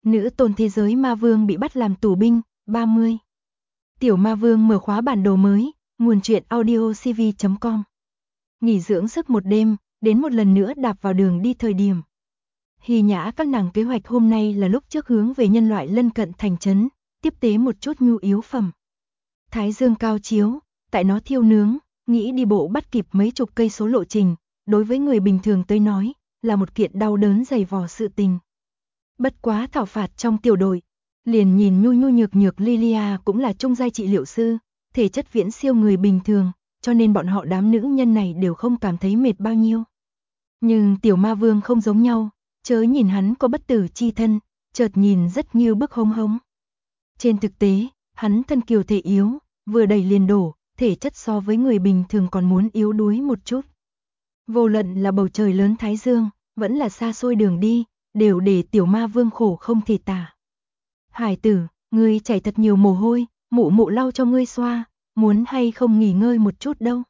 Nữ tôn thế giới ma vương bị bắt làm tù binh, 30. Tiểu ma vương mở khóa bản đồ mới, nguồn truyện audio cv.com. Nghỉ dưỡng sức một đêm, đến một lần nữa đạp vào đường đi thời điểm. Hy nhã các nàng kế hoạch hôm nay là lúc trước hướng về nhân loại lân cận thành trấn, tiếp tế một chút nhu yếu phẩm. Thái dương cao chiếu, tại nó thiêu nướng, nghĩ đi bộ bắt kịp mấy chục cây số lộ trình, đối với người bình thường tới nói, là một kiện đau đớn dày vò sự tình. Bất quá thảo phạt trong tiểu đội, liền nhìn nhu nhu nhược nhược Lilia cũng là trung giai trị liệu sư, thể chất viễn siêu người bình thường, cho nên bọn họ đám nữ nhân này đều không cảm thấy mệt bao nhiêu. Nhưng tiểu ma vương không giống nhau, chớ nhìn hắn có bất tử chi thân, chợt nhìn rất như bức hống hống. Trên thực tế, hắn thân kiều thể yếu, vừa đẩy liền đổ, thể chất so với người bình thường còn muốn yếu đuối một chút. Vô luận là bầu trời lớn thái dương, vẫn là xa xôi đường đi, đều để tiểu ma vương khổ không thể tả. Hải tử, ngươi chảy thật nhiều mồ hôi, mụ mụ lau cho ngươi xoa, muốn hay không nghỉ ngơi một chút đâu.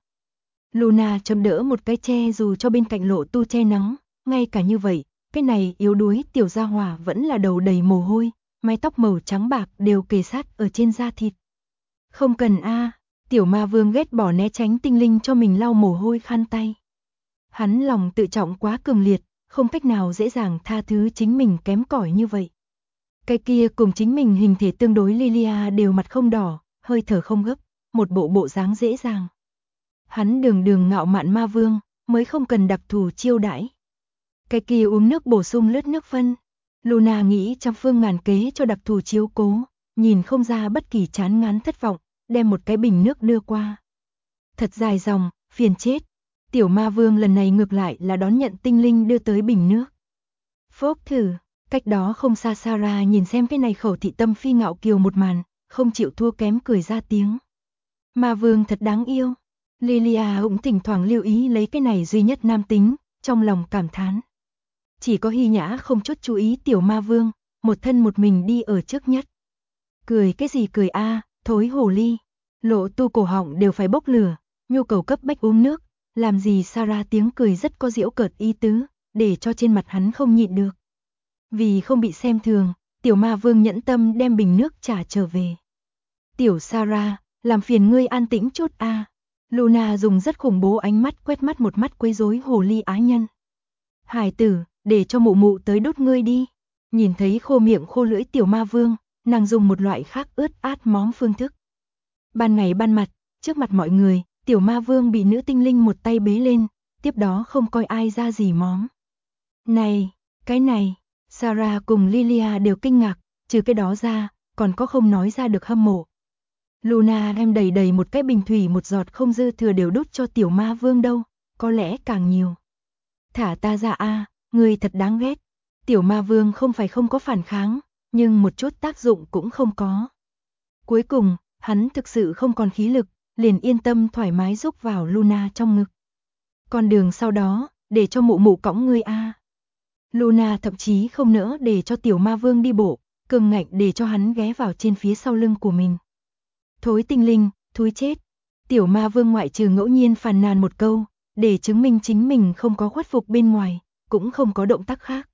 Luna châm đỡ một cái che dù cho bên cạnh lộ tu che nắng, ngay cả như vậy, cái này yếu đuối tiểu gia hỏa vẫn là đầu đầy mồ hôi, mái tóc màu trắng bạc đều kề sát ở trên da thịt. Không cần a, tiểu ma vương ghét bỏ né tránh tinh linh cho mình lau mồ hôi khăn tay. Hắn lòng tự trọng quá cường liệt, không cách nào dễ dàng tha thứ chính mình kém cỏi như vậy. Cái kia cùng chính mình hình thể tương đối Lilia đều mặt không đỏ, hơi thở không gấp, một bộ dáng dễ dàng. Hắn đường ngạo mạn ma vương, mới không cần đặc thù chiêu đãi. Cái kia uống nước bổ sung lướt nước phân. Luna nghĩ trăm phương ngàn kế cho đặc thù chiếu cố, nhìn không ra bất kỳ chán ngán thất vọng, đem một cái bình nước đưa qua. Thật dài dòng, phiền chết. Tiểu ma vương lần này ngược lại là đón nhận tinh linh đưa tới bình nước. Phốc thử, cách đó không xa Sarah nhìn xem cái này khẩu thị tâm phi ngạo kiều một màn, không chịu thua kém cười ra tiếng. Ma vương thật đáng yêu. Lilia cũng thỉnh thoảng lưu ý lấy cái này duy nhất nam tính, trong lòng cảm thán. Chỉ có Hy Nhã không chút chú ý tiểu ma vương, một thân một mình đi ở trước nhất. Cười cái gì cười a, thối hồ ly. Lộ tu cổ họng đều phải bốc lửa, nhu cầu cấp bách uống nước, làm gì Sarah tiếng cười rất có giễu cợt ý tứ, để cho trên mặt hắn không nhịn được. Vì không bị xem thường, tiểu ma vương nhẫn tâm đem bình nước trả trở về. Tiểu Sarah, làm phiền ngươi an tĩnh chút a. Luna dùng rất khủng bố ánh mắt quét mắt một mắt quấy rối hồ ly ái nhân. Hải tử, để cho mụ mụ tới đốt ngươi đi. Nhìn thấy khô miệng khô lưỡi tiểu ma vương, nàng dùng một loại khác ướt át móm phương thức. Ban ngày ban mặt, trước mặt mọi người, tiểu ma vương bị nữ tinh linh một tay bế lên, tiếp đó không coi ai ra gì móm. Này, cái này, Sarah cùng Lilia đều kinh ngạc, trừ cái đó ra, còn có không nói ra được hâm mộ. Luna đem đầy một cái bình thủy một giọt không dư thừa đều đút cho tiểu ma vương đâu, có lẽ càng nhiều. Thả ta ra a, ngươi thật đáng ghét. Tiểu ma vương không phải không có phản kháng, nhưng một chút tác dụng cũng không có. Cuối cùng, hắn thực sự không còn khí lực, liền yên tâm thoải mái rúc vào Luna trong ngực. Con đường sau đó, để cho mụ mụ cõng ngươi a. Luna thậm chí không nỡ để cho tiểu ma vương đi bộ, cường ngạnh để cho hắn ghé vào trên phía sau lưng của mình. Thối tinh linh, thúi chết. Tiểu ma vương ngoại trừ ngẫu nhiên phàn nàn một câu, để chứng minh chính mình không có khuất phục bên ngoài, cũng không có động tác khác.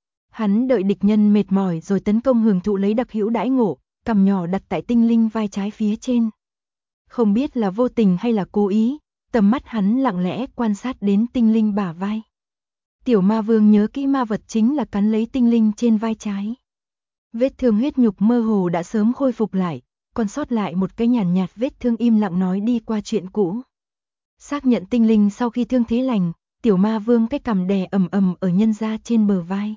Hắn đợi địch nhân mệt mỏi rồi tấn công hưởng thụ lấy đặc hữu đãi ngộ, cằm nhỏ đặt tại tinh linh vai trái phía trên. Không biết là vô tình hay là cố ý, tầm mắt hắn lặng lẽ quan sát đến tinh linh bả vai. Tiểu ma vương nhớ kỹ ma vật chính là cắn lấy tinh linh trên vai trái. Vết thương huyết nhục mơ hồ đã sớm khôi phục lại, còn sót lại một cái nhàn nhạt vết thương im lặng nói đi qua chuyện cũ. Xác nhận tinh linh sau khi thương thế lành, tiểu ma vương cái cằm đè ầm ở nhân ra trên bờ vai.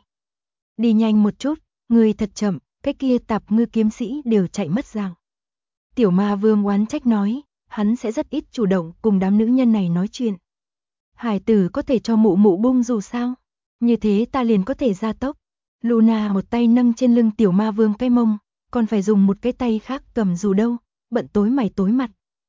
Đi nhanh một chút, người thật chậm, cái kia tạp ngư kiếm sĩ đều chạy mất dạng. Tiểu ma vương oán trách nói, hắn sẽ rất ít chủ động cùng đám nữ nhân này nói chuyện. Hải tử có thể cho mụ mụ bung dù sao, như thế ta liền có thể gia tốc. Luna một tay nâng trên lưng tiểu ma vương cái mông, còn phải dùng một cái tay khác cầm dù đâu, bận tối mày tối mặt.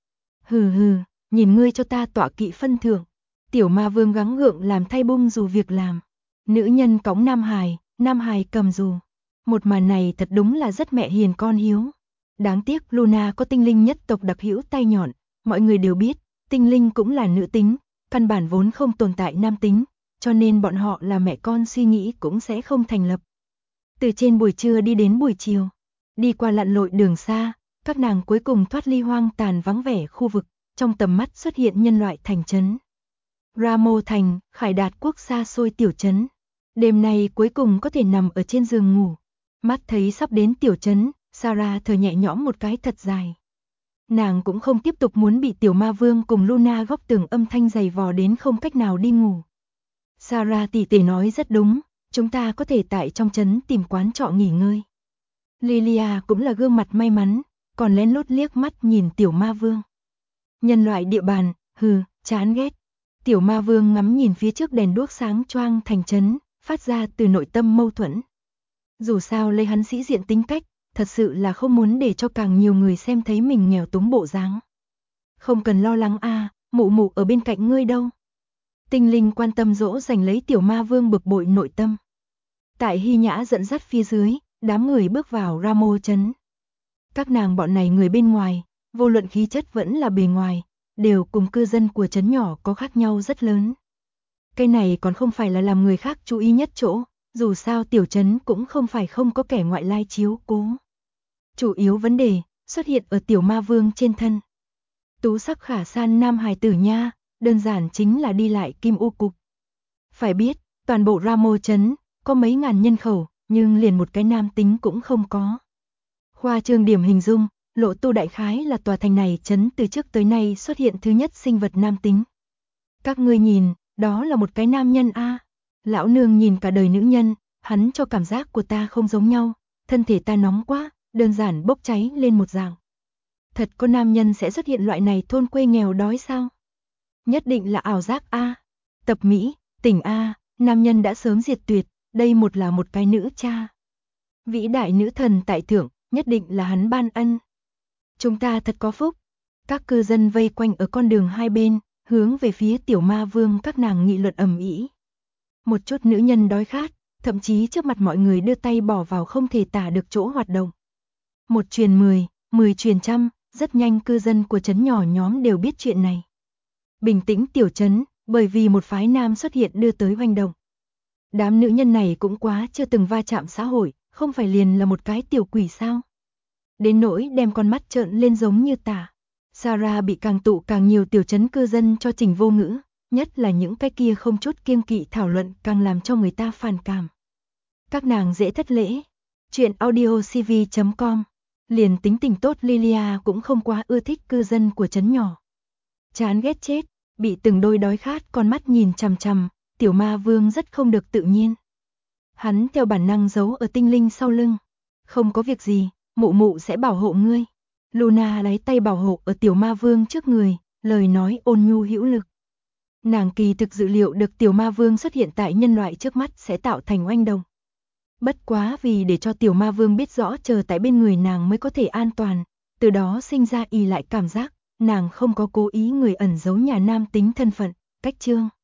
Hừ, nhìn ngươi cho ta tọa kỵ phân thưởng. Tiểu ma vương gắng gượng làm thay bung dù việc làm. Nữ nhân cõng nam hài cầm dù. Một màn này thật đúng là rất mẹ hiền con hiếu. Đáng tiếc Luna có tinh linh nhất tộc đặc hữu tay nhọn, mọi người đều biết, tinh linh cũng là nữ tính, căn bản vốn không tồn tại nam tính, cho nên bọn họ là mẹ con suy nghĩ cũng sẽ không thành lập. Từ trên buổi trưa đi đến buổi chiều, đi qua lặn lội đường xa, các nàng cuối cùng thoát ly hoang tàn vắng vẻ khu vực, trong tầm mắt xuất hiện nhân loại thành trấn. Ramo thành, Khải Đạt quốc xa xôi tiểu trấn. Đêm nay cuối cùng có thể nằm ở trên giường ngủ. Mắt thấy sắp đến tiểu trấn, Sarah thở nhẹ nhõm một cái thật dài. Nàng cũng không tiếp tục muốn bị tiểu ma vương cùng Luna góc tường âm thanh dày vò đến không cách nào đi ngủ. Sarah tỉ tỉ nói rất đúng, chúng ta có thể tại trong trấn tìm quán trọ nghỉ ngơi. Lilia cũng là gương mặt may mắn, còn lén lút liếc mắt nhìn tiểu ma vương. Nhân loại địa bàn, hừ, chán ghét. Tiểu ma vương ngắm nhìn phía trước đèn đuốc sáng choang thành trấn, phát ra từ nội tâm mâu thuẫn. Dù sao lấy hắn sĩ diện tính cách, thật sự là không muốn để cho càng nhiều người xem thấy mình nghèo túng bộ dáng. Không cần lo lắng a, mụ mụ ở bên cạnh ngươi đâu. Tinh linh quan tâm dỗ dành lấy tiểu ma vương bực bội nội tâm. Tại Hy Nhã dẫn dắt phía dưới, đám người bước vào Ramo trấn. Các nàng bọn này người bên ngoài, vô luận khí chất vẫn là bề ngoài, đều cùng cư dân của trấn nhỏ có khác nhau rất lớn. Cái này còn không phải là làm người khác chú ý nhất chỗ, dù sao tiểu trấn cũng không phải không có kẻ ngoại lai chiếu cố. Chủ yếu vấn đề xuất hiện ở tiểu ma vương trên thân. Tú sắc khả san nam hài tử nha, đơn giản chính là đi lại kim u cục. Phải biết, toàn bộ Ramo trấn có mấy ngàn nhân khẩu, nhưng liền một cái nam tính cũng không có. Khoa trương điểm hình dung, Lộ Tu đại khái là tòa thành này trấn từ trước tới nay xuất hiện thứ nhất sinh vật nam tính. Các ngươi nhìn, đó là một cái nam nhân a. Lão nương nhìn cả đời nữ nhân, hắn cho cảm giác của ta không giống nhau, thân thể ta nóng quá, đơn giản bốc cháy lên một dạng. Thật có nam nhân sẽ xuất hiện loại này thôn quê nghèo đói sao? Nhất định là ảo giác a. Tập Mỹ, tỉnh a, nam nhân đã sớm diệt tuyệt, đây một là một cái nữ cha. Vĩ đại nữ thần tại thượng, nhất định là hắn ban ân. Chúng ta thật có phúc. Các cư dân vây quanh ở con đường hai bên, hướng về phía tiểu ma vương các nàng nghị luận ầm ĩ. Một chút nữ nhân đói khát, thậm chí trước mặt mọi người đưa tay bỏ vào không thể tả được chỗ hoạt động. Một truyền 10, 10 truyền trăm, rất nhanh cư dân của trấn nhỏ nhóm đều biết chuyện này. Bình tĩnh tiểu trấn, bởi vì một phái nam xuất hiện đưa tới hoành động. Đám nữ nhân này cũng quá chưa từng va chạm xã hội, không phải liền là một cái tiểu quỷ sao? Đến nỗi đem con mắt trợn lên giống như tả. Sarah bị càng tụ càng nhiều tiểu trấn cư dân cho trình vô ngữ, nhất là những cái kia không chút kiêng kỵ thảo luận càng làm cho người ta phản cảm. Các nàng dễ thất lễ. Chuyện audiocv.com. Liền tính tình tốt Lilia cũng không quá ưa thích cư dân của trấn nhỏ. Chán ghét chết, bị từng đôi đói khát con mắt nhìn chằm chằm, tiểu ma vương rất không được tự nhiên. Hắn theo bản năng giấu ở tinh linh sau lưng. Không có việc gì, mụ mụ sẽ bảo hộ ngươi. Luna lấy tay bảo hộ ở tiểu ma vương trước người, lời nói ôn nhu hữu lực. Nàng kỳ thực dự liệu được tiểu ma vương xuất hiện tại nhân loại trước mắt sẽ tạo thành oanh động. Bất quá vì để cho tiểu ma vương biết rõ chờ tại bên người nàng mới có thể an toàn, từ đó sinh ra ì lại cảm giác, nàng không có cố ý người ẩn giấu nhà nam tính thân phận, cách chương.